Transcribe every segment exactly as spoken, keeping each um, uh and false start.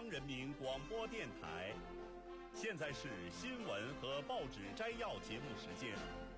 央人民广播电台。现在是新闻和报纸摘要节目时间。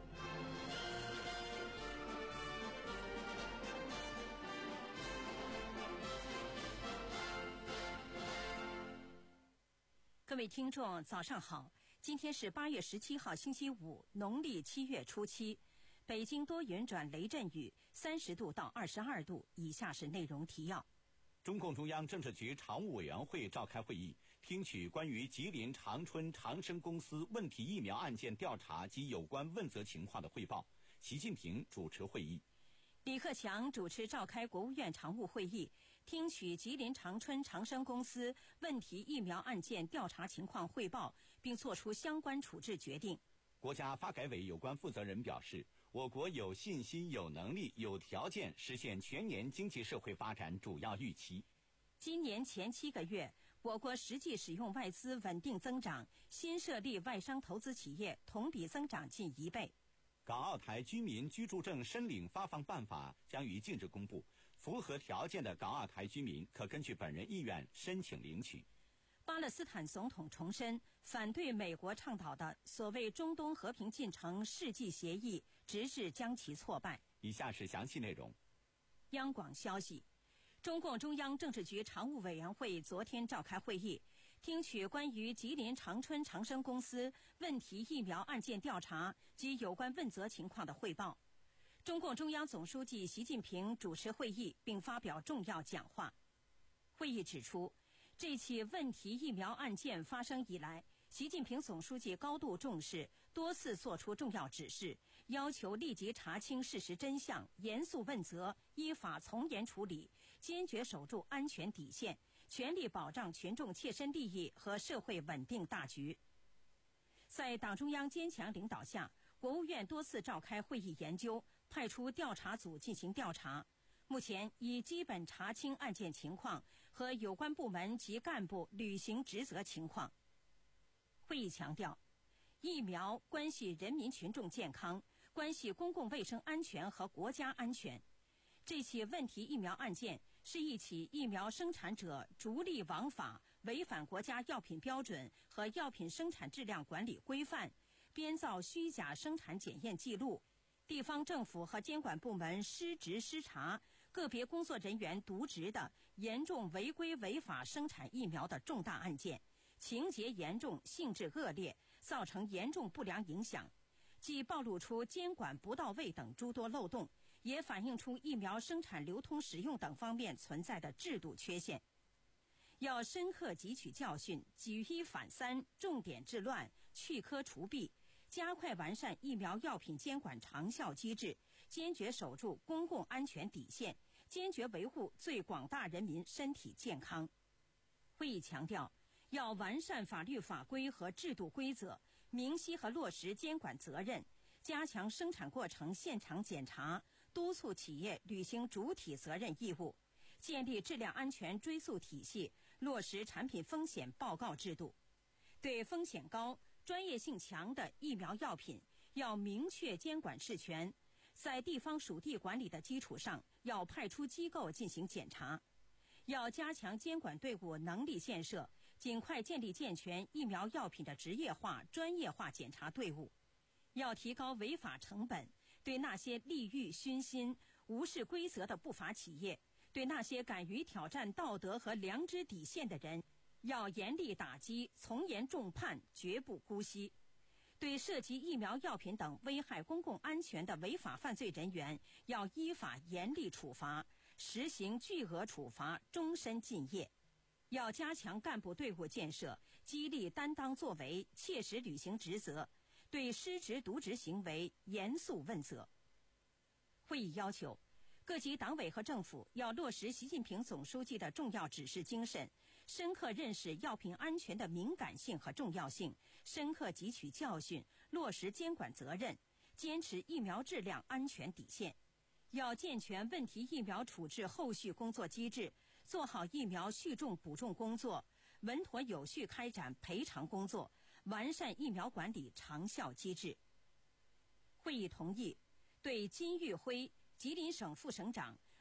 各位听众，早上好！今天是八月十七号，星期五，农历七月初七。北京多云转雷阵雨，三十度到二十二度。以下是内容提要。 中共中央政治局常务委员会召开会议，听取关于吉林长春长生公司问题疫苗案件调查及有关问责情况的汇报。习近平主持会议。 李克强主持召开国务院常务会议，听取吉林长春长生公司问题疫苗案件调查情况汇报，并作出相关处置决定。 国家发改委有关负责人表示，我国有信心、有能力、有条件实现全年经济社会发展主要预期。 今年前七个月，我国实际使用外资稳定增长，新设立外商投资企业同比增长近一倍。 港澳台居民居住证申领发放办法将于近日公布，符合条件的港澳台居民可根据本人意愿申请领取。 巴勒斯坦总统重申反对美国倡导的所谓中东和平进程世纪协议，直至将其挫败。 以下是详细内容。 央广消息，中共中央政治局常务委员会昨天召开会议，听取关于吉林长春长生公司问题疫苗案件调查及有关问责情况的汇报。中共中央总书记习近平主持会议并发表重要讲话。会议指出，这起问题疫苗案件发生以来，习近平总书记高度重视，多次作出重要指示，要求立即查清事实真相，严肃问责，依法从严处理，坚决守住安全底线，全力保障群众切身利益和社会稳定大局。在党中央坚强领导下，国务院多次召开会议研究，派出调查组进行调查。目前已基本查清案件情况和有关部门及干部履行职责情况。会议强调，疫苗关系人民群众健康，关系公共卫生安全和国家安全。这起问题疫苗案件是一起疫苗生产者逐利枉法，违反国家药品标准和药品生产质量管理规范，编造虚假生产检验记录，地方政府和监管部门失职失察，个别工作人员渎职的严重违规违法生产疫苗的重大案件，情节严重，性质恶劣，造成严重不良影响，既暴露出监管不到位等诸多漏洞，也反映出疫苗生产、流通、使用等方面存在的制度缺陷。要深刻汲取教训，举一反三，重点治乱，去窠除弊，加快完善疫苗药品监管长效机制，坚决守住公共安全底线，坚决维护最广大人民身体健康。会议强调，要完善法律法规和制度规则，明晰和落实监管责任，加强生产过程现场检查，督促企业履行主体责任义务，建立质量安全追溯体系，落实产品风险报告制度。对风险高、专业性强的疫苗药品，要明确监管事权，在地方属地管理的基础上，要派出机构进行检查。要加强监管队伍能力建设，尽快建立健全疫苗药品的职业化、专业化检查队伍。要提高违法成本，对那些利欲熏心、无视规则的不法企业，对那些敢于挑战道德和良知底线的人，要严厉打击，从严重判，绝不姑息。对涉及疫苗药品等危害公共安全的违法犯罪人员，要依法严厉处罚，实行巨额处罚，终身禁业。要加强干部队伍建设，激励担当作为，切实履行职责，对失职渎职行为严肃问责。会议要求，各级党委和政府要落实习近平总书记的重要指示精神，深刻认识药品安全的敏感性和重要性，深刻汲取教训，落实监管责任，坚持疫苗质量安全底线。要健全问题疫苗处置后续工作机制，做好疫苗续种补种工作，稳妥有序开展赔偿工作，完善疫苗管理长效机制。会议同意对金玉辉吉林省副省长、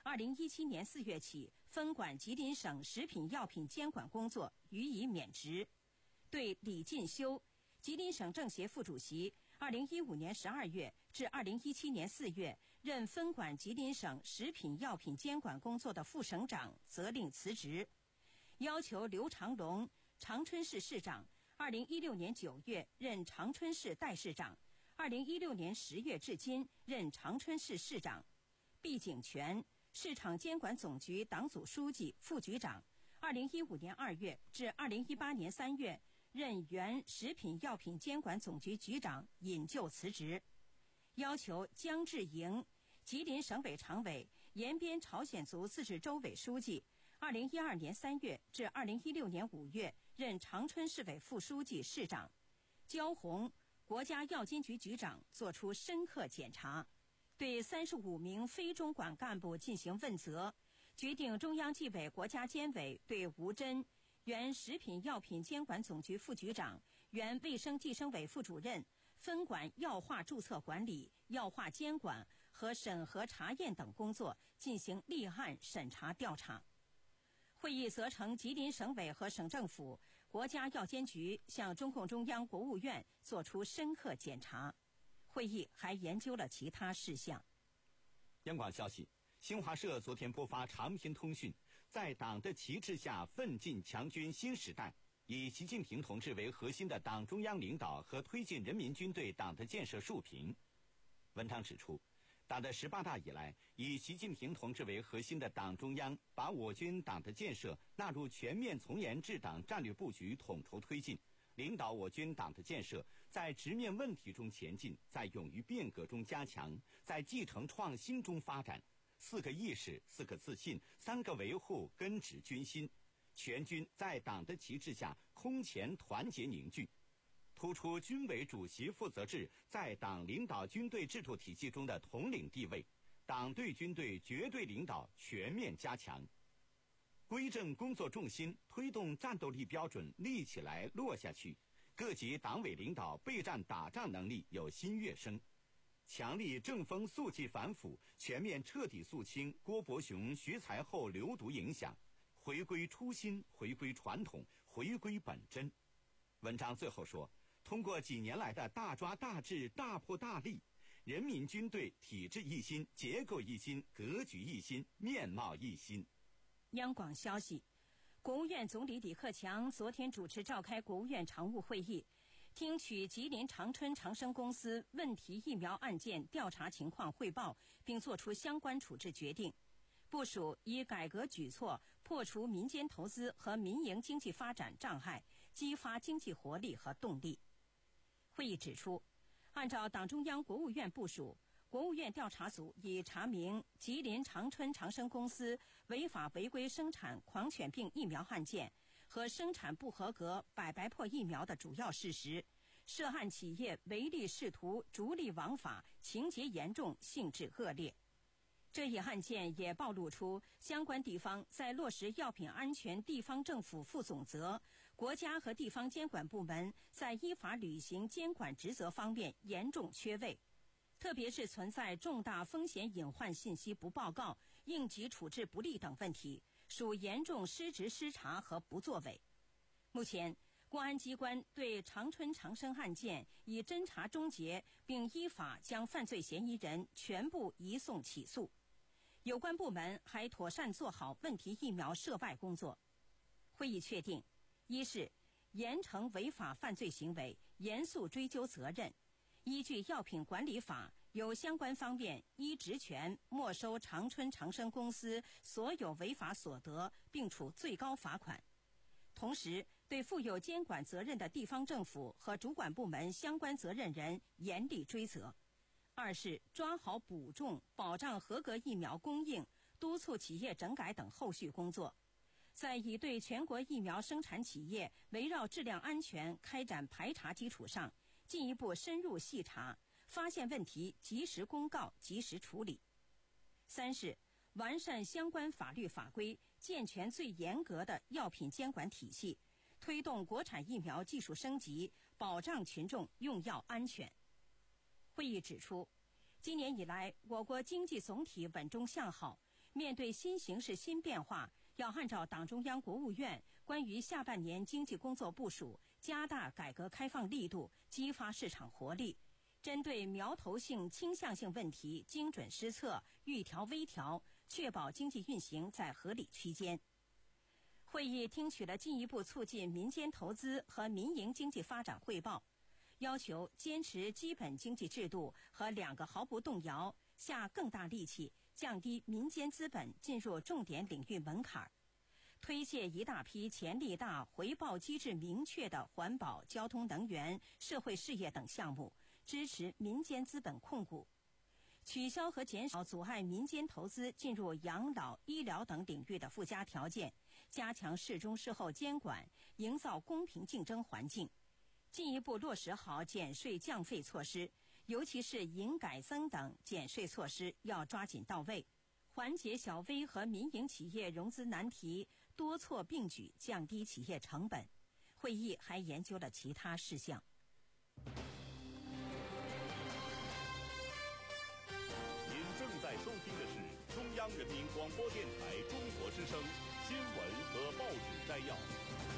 二零一七年四月起分管吉林省食品药品监管工作予以免职。对李进修，吉林省政协副主席，二零一五年十二月至二零一七年四月任分管吉林省食品药品监管工作的副省长，责令辞职。要求刘长龙，长春市市长，二零一六年九月任长春市代市长，二零一六年十月至今任长春市市长。毕景全，市场监管总局党组书记、副局长，二零一五年二月至二零一八年三月任原食品药品监管总局局长，引咎辞职。要求姜志营，吉林省委常委、延边朝鲜族自治州委书记，二零一二年三月至二零一六年五月任长春市委副书记、市长。焦红，国家药监局局长，作出深刻检查，对三十五名非中管干部进行问责，决定中央纪委国家监委对吴真，原食品药品监管总局副局长、原卫生计生委副主任，分管药化注册管理、药化监管和审核查验等工作进行立案审查调查。会议责成吉林省委和省政府、国家药监局向中共中央、国务院作出深刻检查。会议还研究了其他事项。 央广消息，新华社昨天播发长篇通讯，在党的旗帜下奋进强军新时代，以习近平同志为核心的党中央领导和推进人民军队党的建设述评。文章指出，党的十八大以来，以习近平同志为核心的党中央把我军党的建设纳入全面从严治党战略布局，统筹推进，领导我军党的建设在直面问题中前进，在勇于变革中加强，在继承创新中发展。四个意识、四个自信、三个维护根植军心，全军在党的旗帜下空前团结凝聚，突出军委主席负责制在党领导军队制度体系中的统领地位，党对军队绝对领导全面加强，规正工作重心，推动战斗力标准立起来落下去，各级党委领导备战打仗能力有新跃升，强力正风肃纪反腐，全面彻底肃清郭伯雄、徐才厚流毒影响，回归初心，回归传统，回归本真。文章最后说，通过几年来的大抓大治、大破大立，人民军队体制一新、结构一新、格局一新、面貌一新。 央广消息，国务院总理李克强昨天主持召开国务院常务会议，听取吉林长春长生公司问题疫苗案件调查情况汇报，并作出相关处置决定，部署以改革举措破除民间投资和民营经济发展障碍，激发经济活力和动力。会议指出，按照党中央、国务院部署，国务院调查组已查明吉林长春长生公司违法违规生产狂犬病疫苗案件和生产不合格百白破疫苗的主要事实，涉案企业唯利是图、逐利枉法，情节严重，性质恶劣。这一案件也暴露出相关地方在落实药品安全地方政府负总责，国家和地方监管部门在依法履行监管职责方面严重缺位，特别是存在重大风险隐患信息不报告、应急处置不力等问题，属严重失职失察和不作为。目前，公安机关对长春长生案件已侦查终结，并依法将犯罪嫌疑人全部移送起诉。有关部门还妥善做好问题疫苗涉外工作。会议确定，一是严惩违法犯罪行为，严肃追究责任，依据药品管理法，由相关方面依职权没收长春长生公司所有违法所得，并处最高罚款。同时，对负有监管责任的地方政府和主管部门相关责任人严厉追责。二是抓好补种，保障合格疫苗供应，督促企业整改等后续工作。在已对全国疫苗生产企业围绕质量安全开展排查基础上，进一步深入细查，发现问题及时公告，及时处理。三是完善相关法律法规，健全最严格的药品监管体系，推动国产疫苗技术升级，保障群众用药安全。会议指出，今年以来，我国经济总体稳中向好， 面对新形势新变化，要按照党中央、国务院关于下半年经济工作部署，加大改革开放力度，激发市场活力，针对苗头性、倾向性问题精准施策，预调微调，确保经济运行在合理区间。会议听取了进一步促进民间投资和民营经济发展汇报，要求坚持基本经济制度和两个毫不动摇，下更大力气降低民间资本进入重点领域门槛，推卸一大批潜力大、回报机制明确的环保、交通、能源、社会事业等项目，支持民间资本控股，取消和减少阻碍民间投资进入养老、医疗等领域的附加条件，加强事中事后监管，营造公平竞争环境，进一步落实好减税降费措施，尤其是营改增等减税措施要抓紧到位，缓解小微和民营企业融资难题，多措并举，降低企业成本。会议还研究了其他事项。 您正在收听的是中央人民广播电台中国之声新闻和报纸摘要。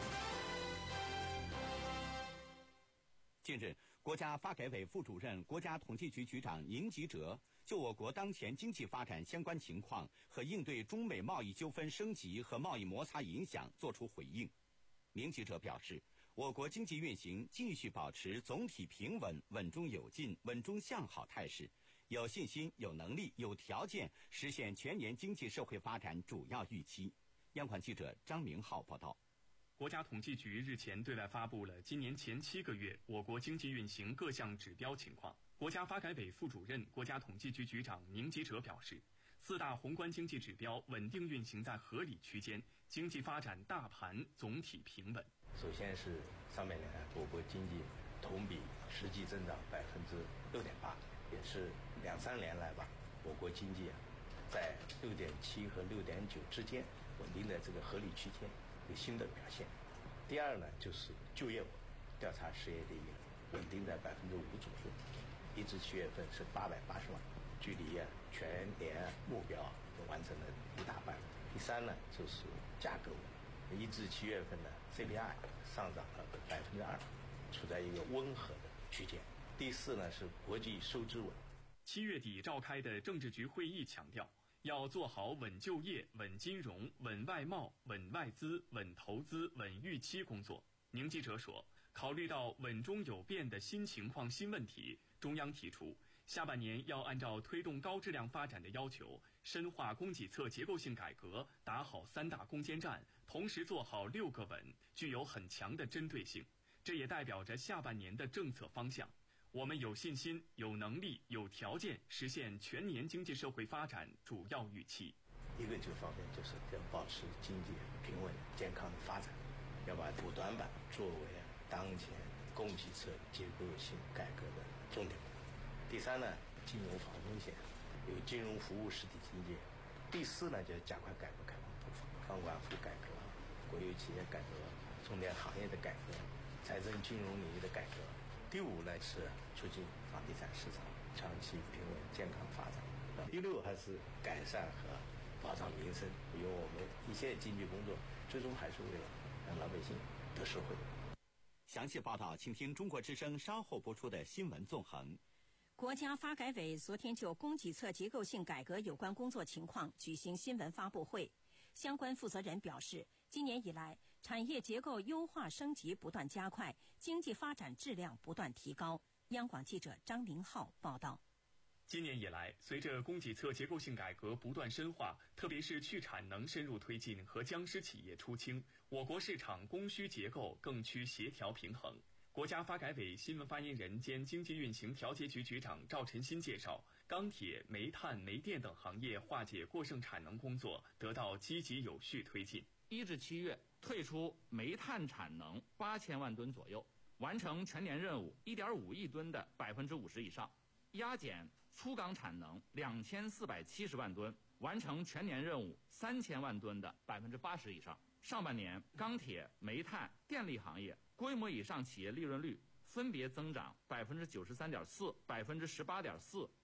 近日，国家发改委副主任、国家统计局局长宁吉喆就我国当前经济发展相关情况和应对中美贸易纠纷升级和贸易摩擦影响作出回应。宁吉喆表示，我国经济运行继续保持总体平稳、稳中有进、稳中向好态势，有信心、有能力、有条件实现全年经济社会发展主要预期。央广记者张明浩报道。 国家统计局日前对外发布了今年前七个月我国经济运行各项指标情况。国家发改委副主任、国家统计局局长宁吉喆表示，四大宏观经济指标稳定运行在合理区间，经济发展大盘总体平稳。 首先是上半年我国经济同比实际增长百分之六点八，也是两三年来吧，我国经济啊在六点七和六点九之间稳定在这个合理区间，有新的表现。第二呢，就是就业调查失业率稳定在百分之五左右，一至七月份是八百八十万，距离啊全年目标完成了一大半。第三呢，就是价格稳，一至七月份的 C P I 上涨了百分之二，处在一个温和的区间。第四呢，是国际收支稳。 七月底召开的政治局会议强调，要做好稳就业、稳金融、稳外贸、稳外资、稳投资、稳预期工作。宁吉喆说，考虑到稳中有变的新情况、新问题，中央提出，下半年要按照推动高质量发展的要求，深化供给侧结构性改革，打好三大攻坚战，同时做好六个稳，具有很强的针对性。这也代表着下半年的政策方向。我们有信心、有能力、有条件实现全年经济社会发展主要预期。 一个这个方面就是要保持经济平稳健康的发展，要把补短板作为当前供给侧结构性改革的重点。第三呢，金融防风险，有金融服务实体经济。第四呢，就是加快改革开放步伐，放管服改革、国有企业改革、重点行业的改革、财政金融领域的改革。第五呢，是促进房地产市场长期平稳健康发展。第六还是改善和保障民生，因为我们一切经济工作最终还是为了让老百姓得社会。 详细报道，请听中国之声稍后播出的新闻纵横。 国家发改委昨天就供给侧结构性改革有关工作情况举行新闻发布会，相关负责人表示，今年以来，产业结构优化升级不断加快，经济发展质量不断提高。央广记者张明浩报道。 今年以来，随着供给侧结构性改革不断深化，特别是去产能深入推进和僵尸企业出清，我国市场供需结构更趋协调平衡。国家发改委新闻发言人兼经济运行调节局局长赵晨新介绍，钢铁、煤炭、煤电等行业化解过剩产能工作得到积极有序推进。 一至七月退出煤炭产能八千万吨左右，完成全年任务一点五亿吨的百分之五十以上；压减粗钢产能两千四百七十万吨，完成全年任务三千万吨的百分之八十以上。上半年，钢铁、煤炭、电力行业规模以上企业利润率分别增长百分之九十三点四、百分之十八点四、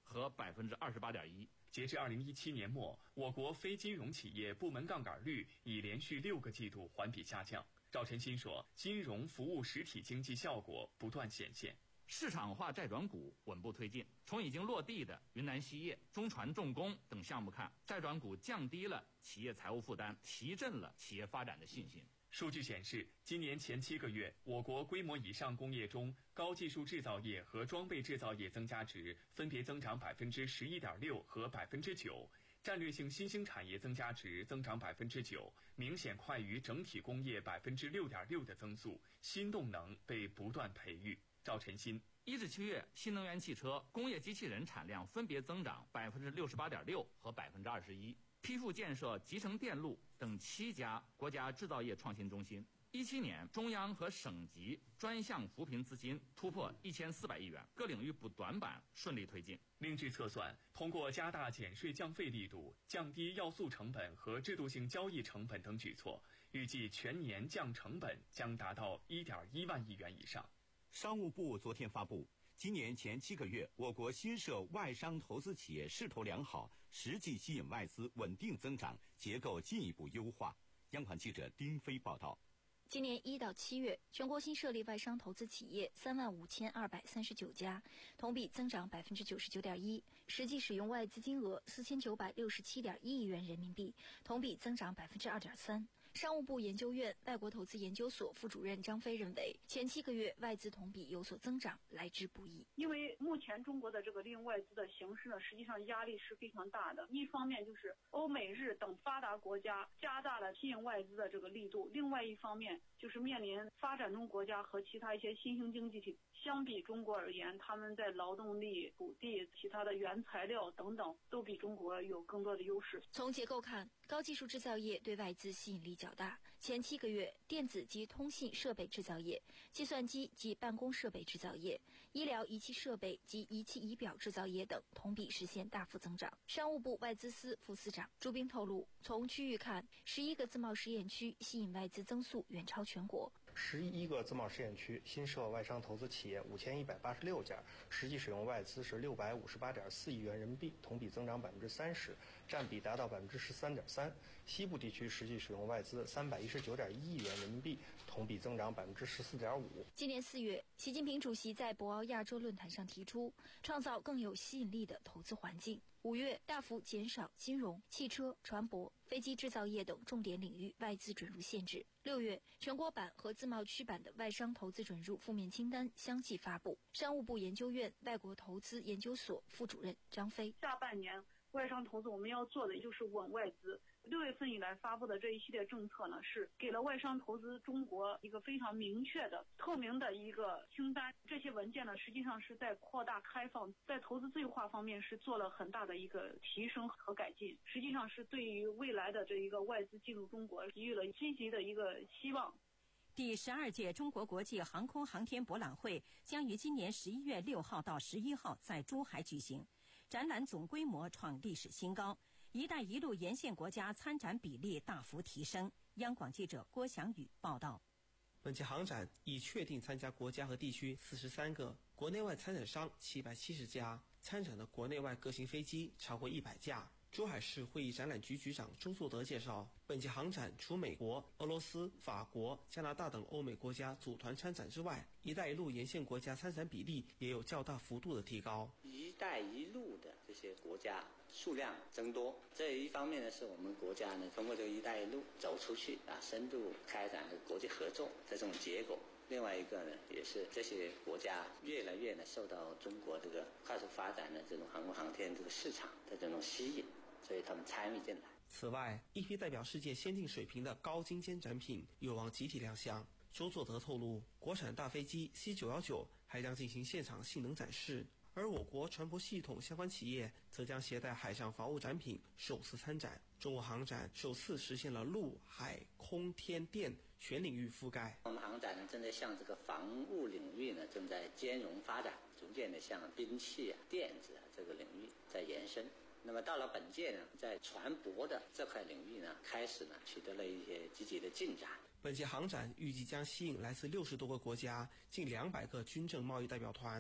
和百分之二十八点一。 截至二零一七年末，我国非金融企业部门杠杆率已连续六个季度环比下降。赵晨新说，金融服务实体经济效果不断显现。 市场化债转股稳步推进，从已经落地的云南锡业、中船重工等项目看，债转股降低了企业财务负担，提振了企业发展的信心。 数据显示，今年前七个月，我国规模以上工业中，高技术制造业和装备制造业增加值分别增长百分之十一点六和百分之九，战略性新兴产业增加值增长百分之九，明显快于整体工业百分之六点六的增速，新动能被不断培育。赵晨新， 一至七月，新能源汽车、工业机器人产量分别增长百分之六十八点六和百分之二十一，批复建设集成电路等七家国家制造业创新中心。一七年，中央和省级专项扶贫资金突破一千四百亿元，各领域补短板顺利推进。 另据测算，通过加大减税降费力度、降低要素成本和制度性交易成本等举措，预计全年降成本将达到一点一万亿元以上。 商务部昨天发布，今年前七个月，我国新设外商投资企业势头良好，实际吸引外资稳定增长，结构进一步优化。央广记者丁飞报道。 今年一到七月，全国新设立外商投资企业三万五千二百三十九家，同比增长百分之九十九点一，实际使用外资金额四千九百六十七点一亿元人民币，同比增长百分之二点三。商务部研究院外国投资研究所副主任张飞认为，前七个月外资同比有所增长，来之不易。 因为目前中国的这个利用外资的形势呢，实际上压力是非常大的。一方面就是欧美日等发达国家加大了吸引外资的这个力度，另外一方面就是面临发展中国家和其他一些新兴经济体，相比中国而言，他们在劳动力、土地、其他的原材料等等都比中国有更多的优势。 从结构看，高技术制造业对外资吸引力较大。前七个月，电子及通信设备制造业、计算机及办公设备制造业、医疗仪器设备及仪器仪表制造业等同比实现大幅增长。商务部外资司副司长朱斌透露，从区域看，十一个自贸试验区吸引外资增速远超全国。 十一个自贸试验区新设外商投资企业五千一百八十六家，实际使用外资是六百五十八点四亿元人民币，同比增长百分之三十，占比达到百分之十三点三。西部地区实际使用外资三百一十九点一亿元人民币，同比增长百分之十四点五。 今年四月，习近平主席在博鳌亚洲论坛上提出，创造更有吸引力的投资环境。五月大幅减少金融、汽车、船舶、飞机制造业等重点领域外资准入限制。六月，全国版和自贸区版的外商投资准入负面清单相继发布。商务部研究院外国投资研究所副主任张飞， 下半年外商投资我们要做的就是稳外资。六月份以来发布的这一系列政策呢，是给了外商投资中国一个非常明确的、透明的一个清单。这些文件呢，实际上是在扩大开放，在投资自由化方面是做了很大的一个提升和改进。实际上是对于未来的这一个外资进入中国给予了积极的一个希望。 第十二届中国国际航空航天博览会将于今年十一月六号到十一号在珠海举行，展览总规模创历史新高。一带一路沿线国家参展比例大幅提升。央广记者郭翔宇报道。 本届航展已确定参加国家和地区四十三个，国内外参展商七百七十家，参展的国内外各型飞机超过一百架。珠海市会议展览局局长周作德介绍，本届航展除美国、俄罗斯、法国、加拿大等欧美国家组团参展之外，一带一路沿线国家参展比例也有较大幅度的提高。 一带一路的这些国家数量增多，这一方面呢，是我们国家呢通过这个一带一路走出去啊，深度开展国际合作的这种结果。另外一个呢，也是这些国家越来越呢受到中国这个快速发展的这种航空航天这个市场的这种吸引，所以他们参与进来。 此外，一批代表世界先进水平的高精尖展品有望集体亮相。周作德透露，国产大飞机 C 九一九还将进行现场性能展示，而我国船舶系统相关企业则将携带海上防务展品首次参展。中国航展首次实现了陆海空天电全领域覆盖。 我们航展呢，正在向这个防务领域呢正在兼容发展，逐渐的向兵器啊、电子啊这个领域在延伸。那么到了本届呢，在船舶的这块领域呢，开始呢取得了一些积极的进展。 本届航展预计将吸引来自六十多个国家、近两百个军政贸易代表团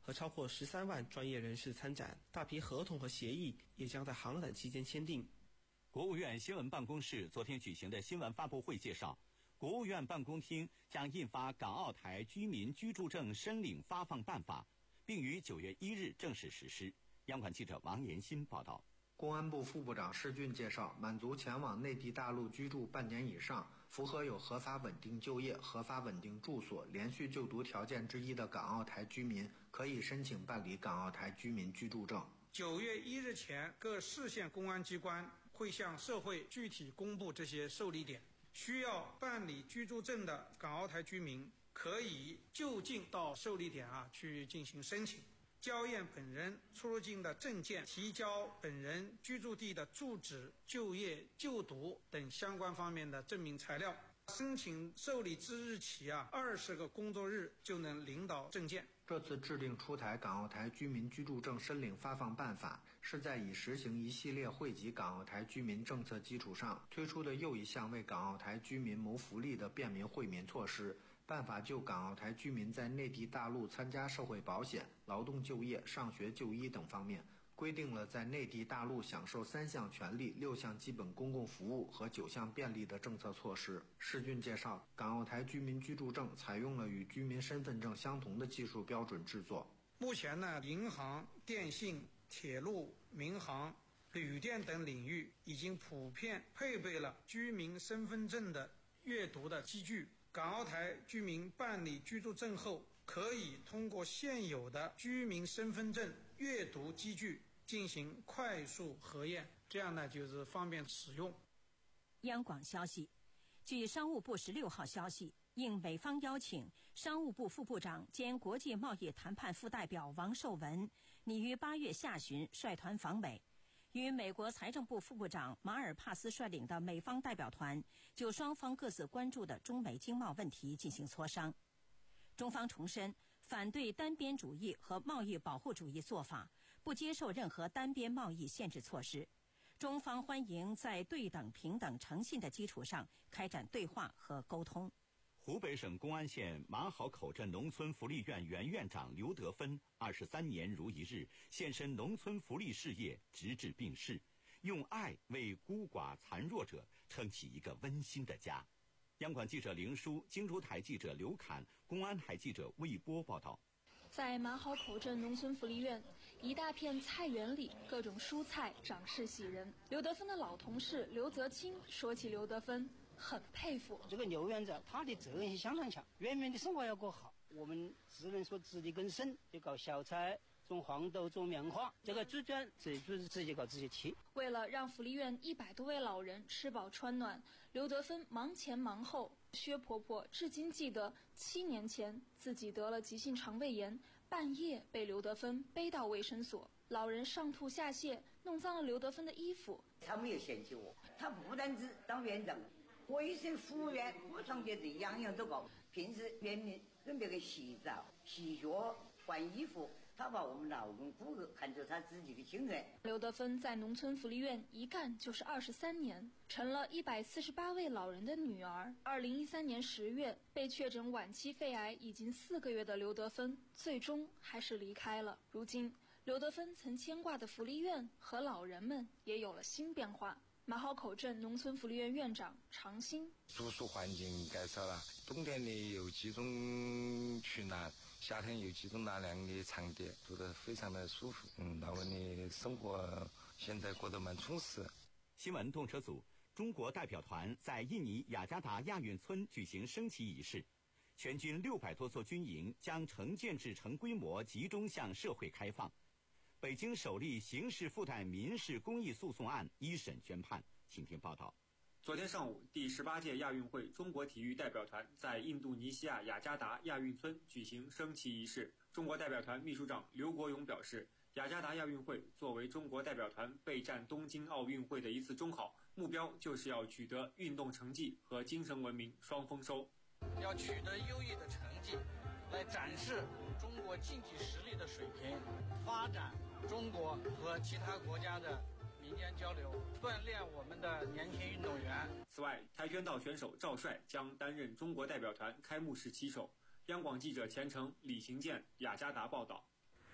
和超过十三万专业人士参展，大批合同和协议也将在航展期间签订。 国务院新闻办公室昨天举行的新闻发布会介绍，国务院办公厅将印发《港澳台居民居住证申领发放办法》，并于九月一日正式实施。央广记者王延新报道。 公安部副部长施俊介绍，满足前往内地大陆居住半年以上，符合有合法稳定就业、合法稳定住所、连续就读条件之一的港澳台居民，可以申请办理港澳台居民居住证。 九月一日前，各市县公安机关会向社会具体公布这些受理点。需要办理居住证的港澳台居民，可以就近到受理点啊去进行申请。交验本人出入境的证件，提交本人居住地的住址、就业、就读等相关方面的证明材料。申请受理之日起啊，二十个工作日就能领到证件。 这次制定出台港澳台居民居住证申领发放办法，是在已实行一系列惠及港澳台居民政策基础上推出的又一项为港澳台居民谋福利的便民惠民措施。办法就港澳台居民在内地大陆参加社会保险、劳动就业、上学就医等方面，规定了在内地大陆享受三项权利、六项基本公共服务和九项便利的政策措施。施俊介绍，港澳台居民居住证采用了与居民身份证相同的技术标准制作。 目前呢，银行、电信、铁路、民航、旅店等领域已经普遍配备了居民身份证的阅读的机具。港澳台居民办理居住证后，可以通过现有的居民身份证阅读机具进行快速核验，这样呢就是方便使用。 央广消息，据商务部十六号消息，应美方邀请，商务部副部长兼国际贸易谈判副代表王受文拟于八月下旬率团访美。与美国财政部副部长马尔帕斯率领的美方代表团就双方各自关注的中美经贸问题进行磋商。中方重申反对单边主义和贸易保护主义做法，不接受任何单边贸易限制措施。中方欢迎在对等、平等、诚信的基础上开展对话和沟通。 湖北省公安县马好口镇农村福利院原院长刘德芬二十三年如一日献身农村福利事业，直至病逝，用爱为孤寡残弱者撑起一个温馨的家。央广记者凌书、京珠台记者刘侃、公安台记者魏波报道。 在马好口镇农村福利院，一大片菜园里，各种蔬菜长势喜人。刘德芬的老同事刘泽清说起刘德芬，很佩服这个刘院长，他的责任心相当强，人民的生活要过好，我们只能说自力更生，就搞小菜、种黄豆、种棉花，这个猪圈自己自自己搞自己吃。 为了让福利院一百多位老人吃饱穿暖，刘德芬忙前忙后。薛婆婆至今记得七年前自己得了急性肠胃炎，半夜被刘德芬背到卫生所，老人上吐下泻，弄脏了刘德芬的衣服。 他没有嫌弃我，他不单只当院长，卫生服务员、服装洁这样样都搞。平时园民跟别人洗澡、洗脚、换衣服，他把我们老人顾客看作他自己的亲人。 刘德芬在农村福利院一干就是二十三年，成了一百四十八位老人的女儿。二零一三年十月被确诊晚期肺癌已经四个月的刘德芬，最终还是离开了。如今，刘德芬曾牵挂的福利院和老人们也有了新变化。马好口镇农村福利院院长常新： 住宿环境改善了，冬天里有几种取暖，夏天有几种纳凉的场地，住得非常的舒服。嗯，老人的生活现在过得蛮充实。 新闻动车组，中国代表团在印尼雅加达亚运村举行升旗仪式，全军六百多座军营将成建制成规模集中向社会开放。北京首例刑事附带民事公益诉讼案一审宣判，请听报道。 昨天上午，第十八届亚运会中国体育代表团在印度尼西亚雅加达亚运村举行升旗仪式。中国代表团秘书长刘国勇表示，雅加达亚运会作为中国代表团备战东京奥运会的一次中考，目标就是要取得运动成绩和精神文明双丰收， 要取得优异的成绩，来展示中国竞技实力的水平，发展中国和其他国家的民间交流，锻炼我们的年轻运动员。 此外，跆拳道选手赵帅将担任中国代表团开幕式旗手。央广记者钱程、李行健雅加达报道。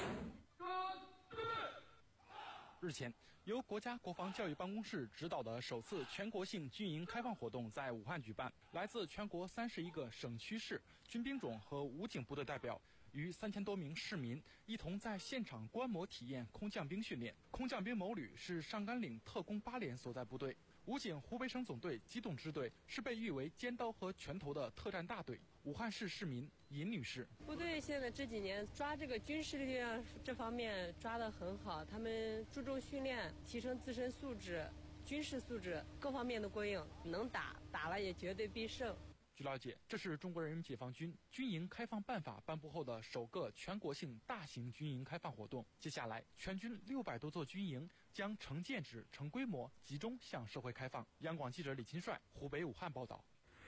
日前，由国家国防教育办公室指导的首次全国性军营开放活动在武汉举办。来自全国三十一个省区市、军兵种和武警部队代表，与三千多名市民一同在现场观摩体验空降兵训练。空降兵某旅是上甘岭特工八连所在部队。武警湖北省总队机动支队是被誉为尖刀和拳头的特战大队。武汉市市民尹女士： 部队现在这几年抓这个军事力量这方面抓得很好，他们注重训练，提升自身素质、军事素质各方面的过硬，能打，打了也绝对必胜。 据了解，这是中国人民解放军军营开放办法颁布后的首个全国性大型军营开放活动。接下来，全军六百多座军营将成建制、成规模，集中向社会开放。央广记者李金帅，湖北武汉报道。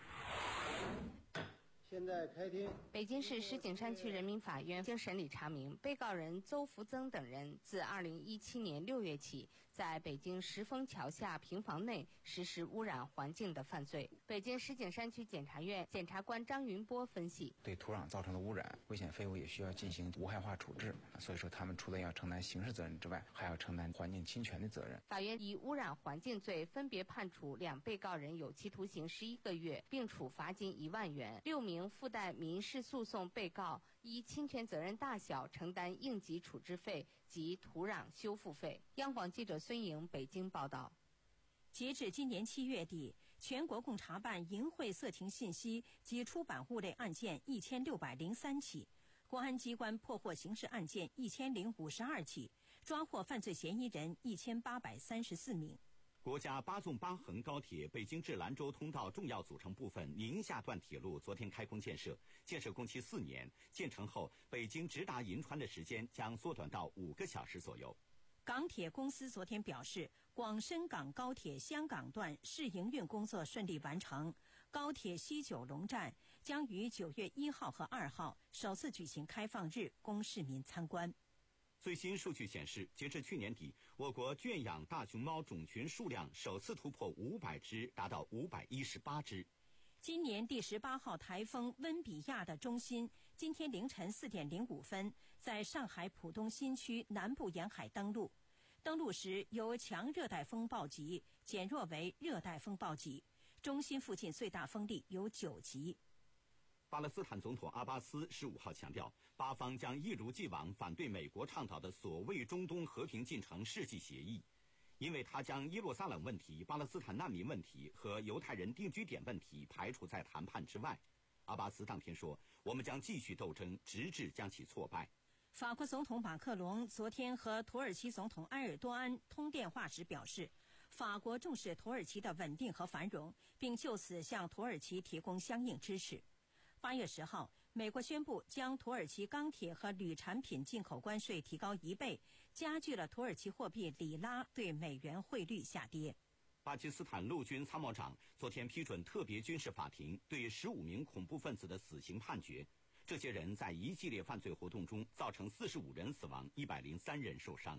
现在开庭。北京市石景山区人民法院经审理查明，被告人邹福增等人自二零一七年六月起，在北京石峰桥下平房内实施污染环境的犯罪。北京石景山区检察院检察官张云波分析， 对土壤造成的污染、危险废物也需要进行无害化处置，所以说他们除了要承担刑事责任之外，还要承担环境侵权的责任。 法院以污染环境罪分别判处两被告人有期徒刑十一个月，并处罚金一万元。六名附带民事诉讼被告依侵权责任大小承担应急处置费及土壤修复费。央广记者孙莹北京报道。 截至今年七月底，全国共查办淫秽色情信息及出版物类案件一千六百零三起，公安机关破获刑事案件一千零五十二起，抓获犯罪嫌疑人一千八百三十四名。 国家八纵八横高铁北京至兰州通道重要组成部分宁夏段铁路昨天开工建设，建设工期四年，建成后北京直达银川的时间将缩短到五个小时左右。 港铁公司昨天表示，广深港高铁香港段试营运工作顺利完成，高铁西九龙站将于九月一号和二号首次举行开放日，供市民参观。 最新数据显示，截至去年底，我国圈养大熊猫种群数量首次突破五百只，达到五百一十八只。 今年第十八号台风温比亚的中心今天凌晨四点零五分在上海浦东新区南部沿海登陆，登陆时由强热带风暴级减弱为热带风暴级，中心附近最大风力有九级。 巴勒斯坦总统阿巴斯十五号强调，巴方将一如既往反对美国倡导的所谓中东和平进程世纪协议，因为他将耶路撒冷问题、巴勒斯坦难民问题和犹太人定居点问题排除在谈判之外。阿巴斯当天说，我们将继续斗争，直至将其挫败。 法国总统马克龙昨天和土耳其总统埃尔多安通电话时表示，法国重视土耳其的稳定和繁荣，并就此向土耳其提供相应支持。八月十号，美国宣布将土耳其钢铁和铝产品进口关税提高一倍，加剧了土耳其货币里拉对美元汇率下跌。 巴基斯坦陆军参谋长昨天批准特别军事法庭对十五名恐怖分子的死刑判决，这些人在一系列犯罪活动中造成四十五人死亡，一百零三人受伤。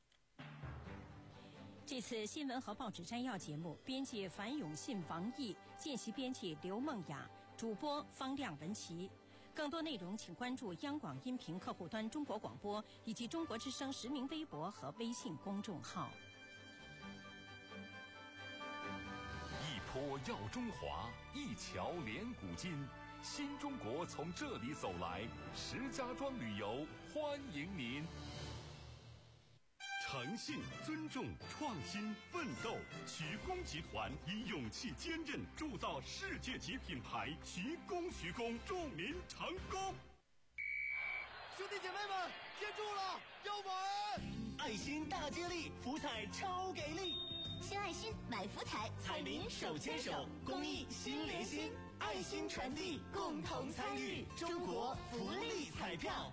这次新闻和报纸摘要节目，编辑樊永信、王毅，见习编辑刘梦雅，主播方亮、文琪。更多内容请关注央广音频客户端中国广播以及中国之声实名微博和微信公众号。 一坡耀中华，一桥连古今，新中国从这里走来，石家庄旅游欢迎您。诚信、尊重、创新、奋斗，徐工集团以勇气坚韧铸造世界级品牌，徐工徐工，祝您成功！ 兄弟姐妹们，接住了，要买！爱心大接力，福彩超给力！ 新爱心买福彩，彩民手牵手，公益心连心，爱心传递，共同参与，中国福利彩票。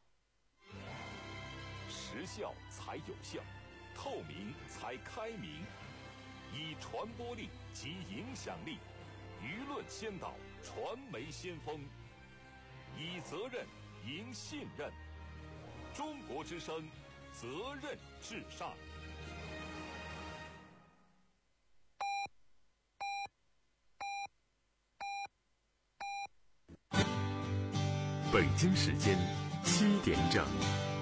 时效才有效，透明才开明，以传播力及影响力，舆论先导，传媒先锋，以责任赢信任。中国之声，责任至上。 北京时间七点整。